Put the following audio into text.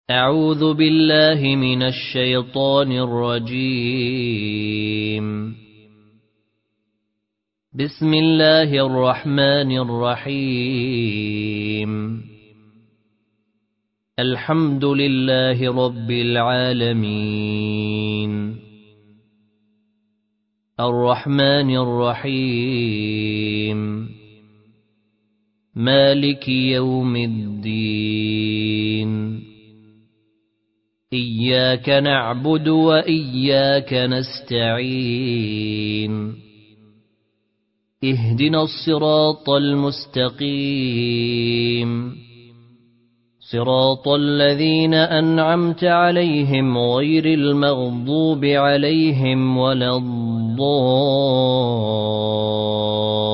أعوذ بالله من الشيطان الرجيم. بسم الله الرحمن الرحيم. الحمد لله رب العالمين. الرحمن الرحيم. مالك يوم الدين. إياك نعبد وإياك نستعين. اهدنا الصراط المستقيم، صراط الذين أنعمت عليهم غير المغضوب عليهم ولا الضالين. ألف لام. ذلك الكتاب لا ريب فيه هدى للمتقين. الذين يؤمنون بالغيب ويقيمون الصلاة ومما رزقناهم ينفقون. والذين يؤمنون بما أنزل إليك وما أنزل من قبلك والمؤمنون يعملون بالصالحات وأولئك مع الصابرين والقانتين والذاكرين الله كثيرا والذاكرات أعد الله لهم مغفرة وأجرا عظيما.